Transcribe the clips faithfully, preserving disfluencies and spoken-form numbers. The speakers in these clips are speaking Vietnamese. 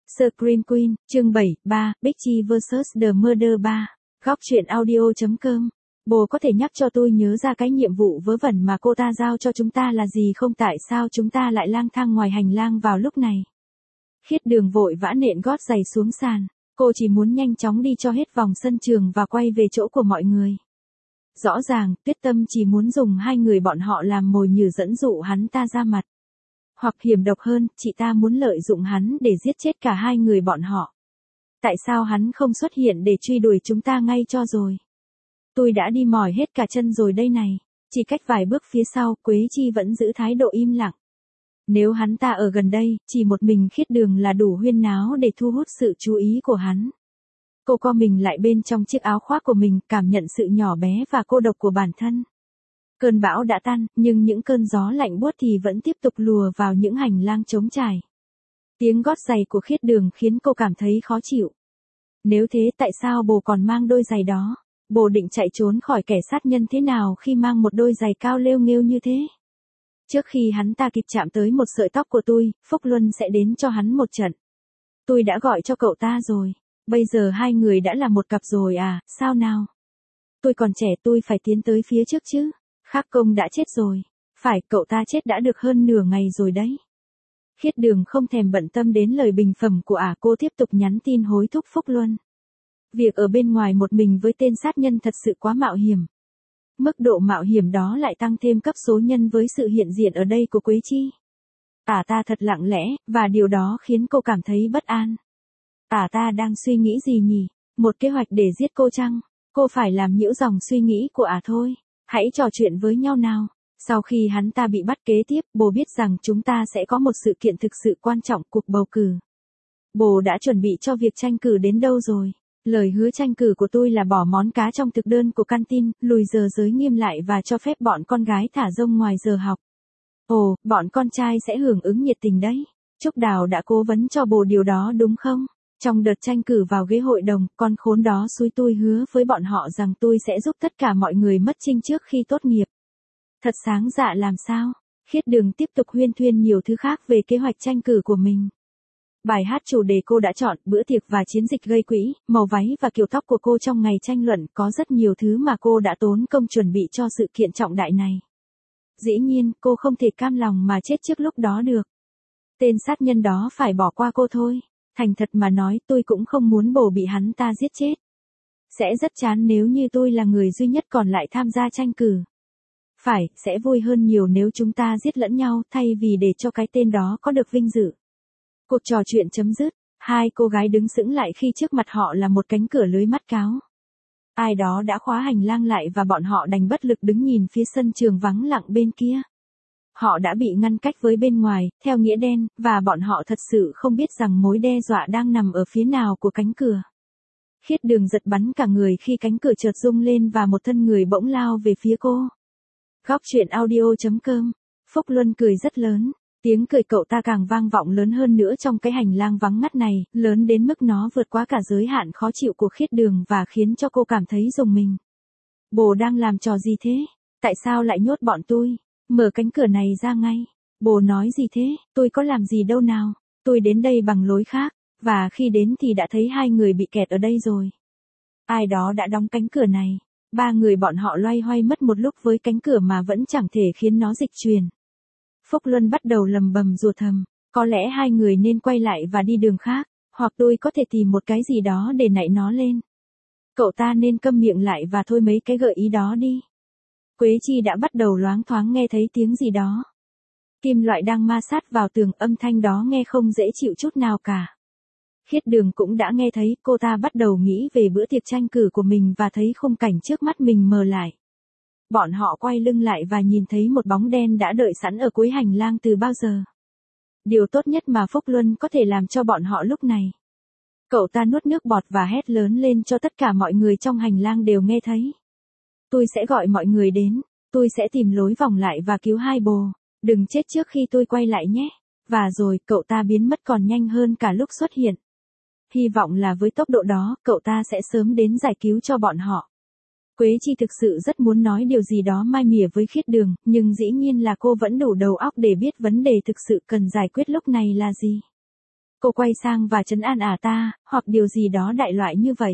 Scream Queen, chương bảy, ba, Bitchy versus The Murder ba. Góc truyện audio.com. Bồ có thể nhắc cho tôi nhớ ra cái nhiệm vụ vớ vẩn mà cô ta giao cho chúng ta là gì không? Tại sao chúng ta lại lang thang ngoài hành lang vào lúc này? Khiết Đường vội vã nện gót giày xuống sàn. Cô chỉ muốn nhanh chóng đi cho hết vòng sân trường và quay về chỗ của mọi người. Rõ ràng, Tuyết Tâm chỉ muốn dùng hai người bọn họ làm mồi nhử dẫn dụ hắn ta ra mặt. Hoặc hiểm độc hơn, chị ta muốn lợi dụng hắn để giết chết cả hai người bọn họ. Tại sao hắn không xuất hiện để truy đuổi chúng ta ngay cho rồi? Tôi đã đi mỏi hết cả chân rồi đây này. Chỉ cách vài bước phía sau, Quế Chi vẫn giữ thái độ im lặng. Nếu hắn ta ở gần đây, chỉ một mình Khiết Đường là đủ huyên náo để thu hút sự chú ý của hắn. Cô co mình lại bên trong chiếc áo khoác của mình, cảm nhận sự nhỏ bé và cô độc của bản thân. Cơn bão đã tan, nhưng những cơn gió lạnh buốt thì vẫn tiếp tục lùa vào những hành lang trống trải. Tiếng gót giày của Khiết Đường khiến cô cảm thấy khó chịu. Nếu thế tại sao bồ còn mang đôi giày đó? Bồ định chạy trốn khỏi kẻ sát nhân thế nào khi mang một đôi giày cao lêu nghêu như thế? Trước khi hắn ta kịp chạm tới một sợi tóc của tôi, Phúc Luân sẽ đến cho hắn một trận. Tôi đã gọi cho cậu ta rồi. Bây giờ hai người đã là một cặp rồi à, sao nào? Tôi còn trẻ, tôi phải tiến tới phía trước chứ. Khắc Công đã chết rồi. Phải, cậu ta chết đã được hơn nửa ngày rồi đấy. Khiết Đường không thèm bận tâm đến lời bình phẩm của ả, à, cô tiếp tục nhắn tin hối thúc Phúc Luân. Việc ở bên ngoài một mình với tên sát nhân thật sự quá mạo hiểm. Mức độ mạo hiểm đó lại tăng thêm cấp số nhân với sự hiện diện ở đây của Quế Chi. Ả à ta thật lặng lẽ, và điều đó khiến cô cảm thấy bất an. Ả à ta đang suy nghĩ gì nhỉ? Một kế hoạch để giết cô chăng? Cô phải làm nhiễu dòng suy nghĩ của ả à thôi. Hãy trò chuyện với nhau nào. Sau khi hắn ta bị bắt kế tiếp, bồ biết rằng chúng ta sẽ có một sự kiện thực sự quan trọng, cuộc bầu cử. Bồ đã chuẩn bị cho việc tranh cử đến đâu rồi? Lời hứa tranh cử của tôi là bỏ món cá trong thực đơn của canteen, lùi giờ giới nghiêm lại và cho phép bọn con gái thả rông ngoài giờ học. Ồ, bọn con trai sẽ hưởng ứng nhiệt tình đấy. Trúc Đào đã cố vấn cho bồ điều đó đúng không? Trong đợt tranh cử vào ghế hội đồng, con khốn đó xúi tôi hứa với bọn họ rằng tôi sẽ giúp tất cả mọi người mất trinh trước khi tốt nghiệp. Thật sáng dạ làm sao? Khiết Đường tiếp tục huyên thuyên nhiều thứ khác về kế hoạch tranh cử của mình. Bài hát chủ đề cô đã chọn, bữa tiệc và chiến dịch gây quỹ, màu váy và kiểu tóc của cô trong ngày tranh luận, có rất nhiều thứ mà cô đã tốn công chuẩn bị cho sự kiện trọng đại này. Dĩ nhiên, cô không thể cam lòng mà chết trước lúc đó được. Tên sát nhân đó phải bỏ qua cô thôi. Thành thật mà nói, tôi cũng không muốn bồ bị hắn ta giết chết. Sẽ rất chán nếu như tôi là người duy nhất còn lại tham gia tranh cử. Phải, sẽ vui hơn nhiều nếu chúng ta giết lẫn nhau thay vì để cho cái tên đó có được vinh dự. Cuộc trò chuyện chấm dứt, hai cô gái đứng sững lại khi trước mặt họ là một cánh cửa lưới mắt cáo. Ai đó đã khóa hành lang lại và bọn họ đành bất lực đứng nhìn phía sân trường vắng lặng bên kia. Họ đã bị ngăn cách với bên ngoài, theo nghĩa đen, và bọn họ thật sự không biết rằng mối đe dọa đang nằm ở phía nào của cánh cửa. Khiết Đường giật bắn cả người khi cánh cửa chợt rung lên và một thân người bỗng lao về phía cô. Góc truyện audio.com. Phúc Luân cười rất lớn. Tiếng cười cậu ta càng vang vọng lớn hơn nữa trong cái hành lang vắng ngắt này, lớn đến mức nó vượt quá cả giới hạn khó chịu của Khiết Đường và khiến cho cô cảm thấy rùng mình. Bồ đang làm trò gì thế? Tại sao lại nhốt bọn tôi? Mở cánh cửa này ra ngay. Bồ nói gì thế? Tôi có làm gì đâu nào? Tôi đến đây bằng lối khác, và khi đến thì đã thấy hai người bị kẹt ở đây rồi. Ai đó đã đóng cánh cửa này. Ba người bọn họ loay hoay mất một lúc với cánh cửa mà vẫn chẳng thể khiến nó dịch chuyển. Phúc Luân bắt đầu lầm bầm rủa thầm, có lẽ hai người nên quay lại và đi đường khác, hoặc tôi có thể tìm một cái gì đó để nạy nó lên. Cậu ta nên câm miệng lại và thôi mấy cái gợi ý đó đi. Quế Chi đã bắt đầu loáng thoáng nghe thấy tiếng gì đó. Kim loại đang ma sát vào tường, âm thanh đó nghe không dễ chịu chút nào cả. Khiết Đường cũng đã nghe thấy, cô ta bắt đầu nghĩ về bữa tiệc tranh cử của mình và thấy khung cảnh trước mắt mình mờ lại. Bọn họ quay lưng lại và nhìn thấy một bóng đen đã đợi sẵn ở cuối hành lang từ bao giờ. Điều tốt nhất mà Phúc Luân có thể làm cho bọn họ lúc này. Cậu ta nuốt nước bọt và hét lớn lên cho tất cả mọi người trong hành lang đều nghe thấy. Tôi sẽ gọi mọi người đến, tôi sẽ tìm lối vòng lại và cứu hai bồ. Đừng chết trước khi tôi quay lại nhé. Và rồi, cậu ta biến mất còn nhanh hơn cả lúc xuất hiện. Hy vọng là với tốc độ đó, cậu ta sẽ sớm đến giải cứu cho bọn họ. Quế Chi thực sự rất muốn nói điều gì đó mai mỉa với Khiết Đường, nhưng dĩ nhiên là cô vẫn đủ đầu óc để biết vấn đề thực sự cần giải quyết lúc này là gì. Cô quay sang và trấn an ả ta, hoặc điều gì đó đại loại như vậy.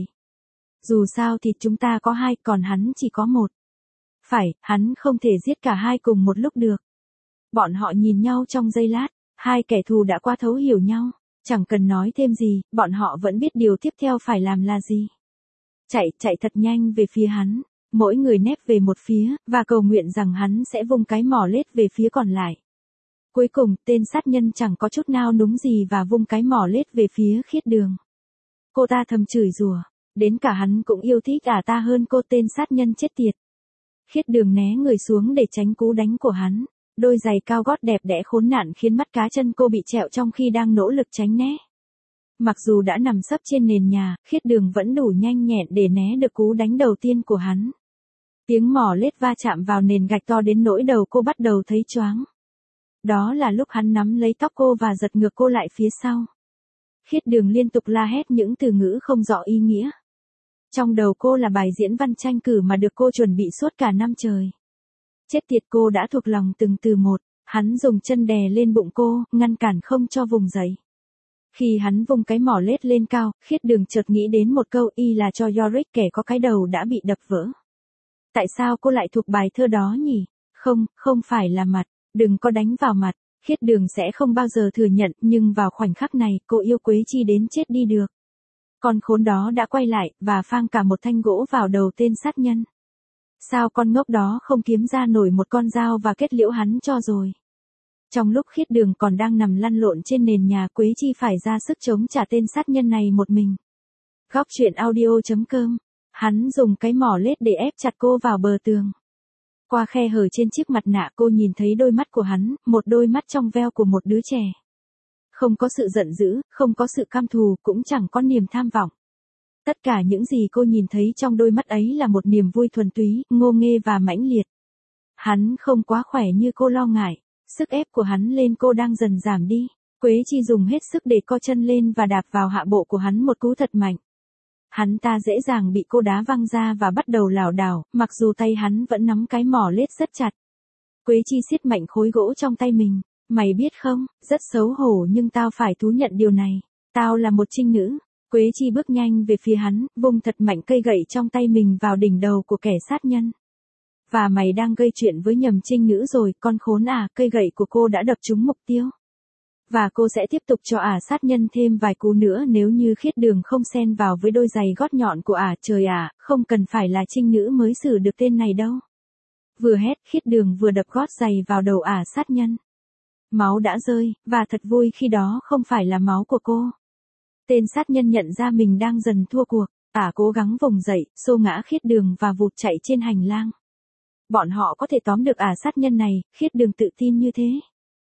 Dù sao thì chúng ta có hai, còn hắn chỉ có một. Phải, hắn không thể giết cả hai cùng một lúc được. Bọn họ nhìn nhau trong giây lát, hai kẻ thù đã qua thấu hiểu nhau. Chẳng cần nói thêm gì, bọn họ vẫn biết điều tiếp theo phải làm là gì. Chạy, chạy thật nhanh về phía hắn, mỗi người nép về một phía, và cầu nguyện rằng hắn sẽ vung cái mỏ lết về phía còn lại. Cuối cùng, tên sát nhân chẳng có chút nao núng gì và vung cái mỏ lết về phía Khiết Đường. Cô ta thầm chửi rủa, đến cả hắn cũng yêu thích ả ta hơn cô, tên sát nhân chết tiệt. Khiết Đường né người xuống để tránh cú đánh của hắn. Đôi giày cao gót đẹp đẽ khốn nạn khiến mắt cá chân cô bị trẹo trong khi đang nỗ lực tránh né. Mặc dù đã nằm sấp trên nền nhà, Khiết Đường vẫn đủ nhanh nhẹn để né được cú đánh đầu tiên của hắn. Tiếng mỏ lết va chạm vào nền gạch to đến nỗi đầu cô bắt đầu thấy choáng. Đó là lúc hắn nắm lấy tóc cô và giật ngược cô lại phía sau. Khiết Đường liên tục la hét những từ ngữ không rõ ý nghĩa. Trong đầu cô là bài diễn văn tranh cử mà được cô chuẩn bị suốt cả năm trời. Chết tiệt, cô đã thuộc lòng từng từ một. Hắn dùng chân đè lên bụng cô, ngăn cản không cho vùng dậy. Khi hắn vung cái mỏ lết lên cao, Khiết Đường chợt nghĩ đến một câu, y là cho Yorick, kẻ có cái đầu đã bị đập vỡ. Tại sao cô lại thuộc bài thơ đó nhỉ? Không, không phải là mặt. Đừng có đánh vào mặt. Khiết Đường sẽ không bao giờ thừa nhận, nhưng vào khoảnh khắc này, cô yêu Quế Chi đến chết đi được. Con khốn đó đã quay lại, và phang cả một thanh gỗ vào đầu tên sát nhân. Sao con ngốc đó không kiếm ra nổi một con dao và kết liễu hắn cho rồi. Trong lúc Khiết Đường còn đang nằm lăn lộn trên nền nhà, Quế Chi phải ra sức chống trả tên sát nhân này một mình. Góc truyện audio chấm com. Hắn dùng cái mỏ lết để ép chặt cô vào bờ tường. Qua khe hở trên chiếc mặt nạ cô nhìn thấy đôi mắt của hắn, một đôi mắt trong veo của một đứa trẻ. Không có sự giận dữ, không có sự căm thù, cũng chẳng có niềm tham vọng. Tất cả những gì cô nhìn thấy trong đôi mắt ấy là một niềm vui thuần túy, ngô nghê và mãnh liệt. Hắn không quá khỏe như cô lo ngại, sức ép của hắn lên cô đang dần giảm đi. Quế Chi dùng hết sức để co chân lên và đạp vào hạ bộ của hắn một cú thật mạnh. Hắn ta dễ dàng bị cô đá văng ra và bắt đầu lảo đảo, mặc dù tay hắn vẫn nắm cái mỏ lết rất chặt. Quế Chi siết mạnh khối gỗ trong tay mình. Mày biết không, rất xấu hổ nhưng tao phải thú nhận điều này. Tao là một trinh nữ. Quế Chi bước nhanh về phía hắn, vung thật mạnh cây gậy trong tay mình vào đỉnh đầu của kẻ sát nhân. Và mày đang gây chuyện với nhầm trinh nữ rồi, con khốn à, cây gậy của cô đã đập trúng mục tiêu. Và cô sẽ tiếp tục cho ả sát nhân thêm vài cú nữa nếu như Khiết Đường không xen vào với đôi giày gót nhọn của ả. Trời ạ, không cần phải là trinh nữ mới xử được tên này đâu. Vừa hét, Khiết Đường vừa đập gót giày vào đầu ả sát nhân. Máu đã rơi, và thật vui khi đó không phải là máu của cô. Tên sát nhân nhận ra mình đang dần thua cuộc, ả cố gắng vùng dậy, xô ngã Khiết Đường và vụt chạy trên hành lang. Bọn họ có thể tóm được ả sát nhân này, Khiết Đường tự tin như thế.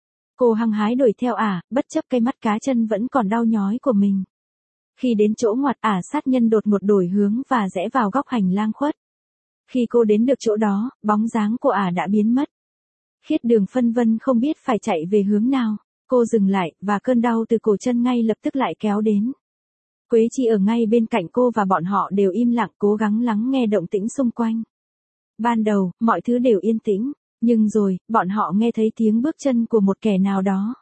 Cô hăng hái đuổi theo ả, bất chấp cái mắt cá chân vẫn còn đau nhói của mình. Khi đến chỗ ngoặt, ả sát nhân đột ngột đổi hướng và rẽ vào góc hành lang khuất. Khi cô đến được chỗ đó, bóng dáng của ả đã biến mất. Khiết Đường phân vân không biết phải chạy về hướng nào. Cô dừng lại, và cơn đau từ cổ chân ngay lập tức lại kéo đến. Quế Chi ở ngay bên cạnh cô và bọn họ đều im lặng cố gắng lắng nghe động tĩnh xung quanh. Ban đầu, mọi thứ đều yên tĩnh, nhưng rồi, bọn họ nghe thấy tiếng bước chân của một kẻ nào đó.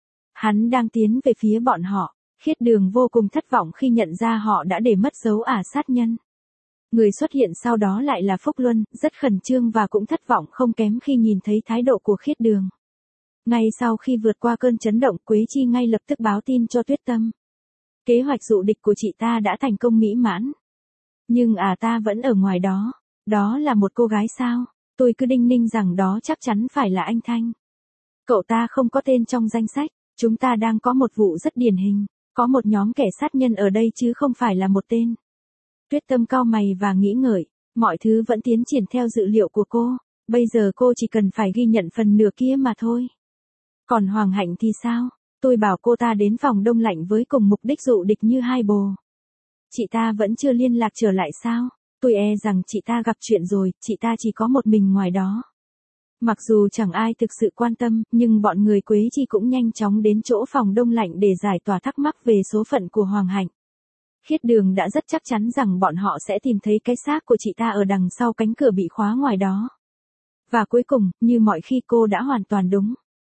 Hắn đang tiến về phía bọn họ. Khiết Đường vô cùng thất vọng khi nhận ra họ đã để mất dấu ả sát nhân. Người xuất hiện sau đó lại là Phúc Luân, rất khẩn trương và cũng thất vọng không kém khi nhìn thấy thái độ của Khiết Đường. Ngay sau khi vượt qua cơn chấn động, Quế Chi ngay lập tức báo tin cho Tuyết Tâm. Kế hoạch dụ địch của chị ta đã thành công mỹ mãn. Nhưng à ta vẫn ở ngoài đó. Đó là một cô gái sao? Tôi cứ đinh ninh rằng đó chắc chắn phải là anh Thanh. Cậu ta không có tên trong danh sách. Chúng ta đang có một vụ rất điển hình. Có một nhóm kẻ sát nhân ở đây chứ không phải là một tên. Tuyết Tâm cau mày và nghĩ ngợi. Mọi thứ vẫn tiến triển theo dự liệu của cô. Bây giờ cô chỉ cần phải ghi nhận phần nửa kia mà thôi. Còn Hoàng Hạnh thì sao? Tôi bảo cô ta đến phòng đông lạnh với cùng mục đích dụ địch như hai bồ. Chị ta vẫn chưa liên lạc trở lại sao? Tôi e rằng chị ta gặp chuyện rồi, chị ta chỉ có một mình ngoài đó. Mặc dù chẳng ai thực sự quan tâm, nhưng bọn người Quế Chi cũng nhanh chóng đến chỗ phòng đông lạnh để giải tỏa thắc mắc về số phận của Hoàng Hạnh. Khiết Đường đã rất chắc chắn rằng bọn họ sẽ tìm thấy cái xác của chị ta ở đằng sau cánh cửa bị khóa ngoài đó. Và cuối cùng, như mọi khi cô đã hoàn toàn đúng.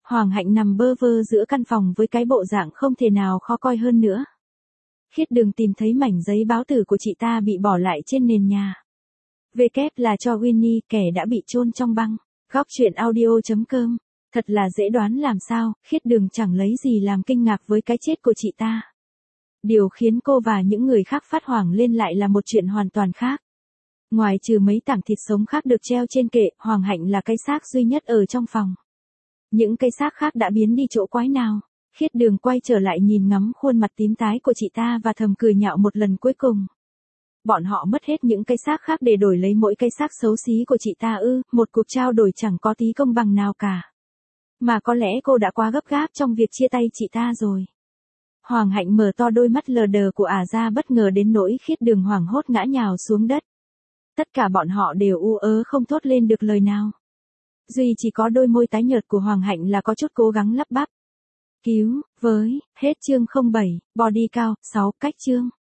Hoàng Hạnh nằm bơ vơ giữa căn phòng với cái bộ dạng không thể nào khó coi hơn nữa. Khiết Đường tìm thấy mảnh giấy báo tử của chị ta bị bỏ lại trên nền nhà. V kép là cho Winnie, kẻ đã bị chôn trong băng. Góc truyện audio chấm com. Thật là dễ đoán làm sao, Khiết Đường chẳng lấy gì làm kinh ngạc với cái chết của chị ta. Điều khiến cô và những người khác phát hoảng lên lại là một chuyện hoàn toàn khác. Ngoài trừ mấy tảng thịt sống khác được treo trên kệ, Hoàng Hạnh là cái xác duy nhất ở trong phòng. Những cái xác khác đã biến đi chỗ quái nào. Khiết Đường quay trở lại nhìn ngắm khuôn mặt tím tái của chị ta và thầm cười nhạo một lần cuối cùng. Bọn họ mất hết những cái xác khác để đổi lấy mỗi cái xác xấu xí của chị ta ư, một cuộc trao đổi chẳng có tí công bằng nào cả. Mà có lẽ cô đã quá gấp gáp trong việc chia tay chị ta rồi. Hoàng Hạnh mở to đôi mắt lờ đờ của ả ra bất ngờ đến nỗi Khiết Đường hoảng hốt ngã nhào xuống đất. Tất cả bọn họ đều u ớ không thốt lên được lời nào. Duy chỉ có đôi môi tái nhợt của Hoàng Hạnh là có chút cố gắng lắp bắp. Cứu, với, hết chương không bảy, body count, sáu, cách chương.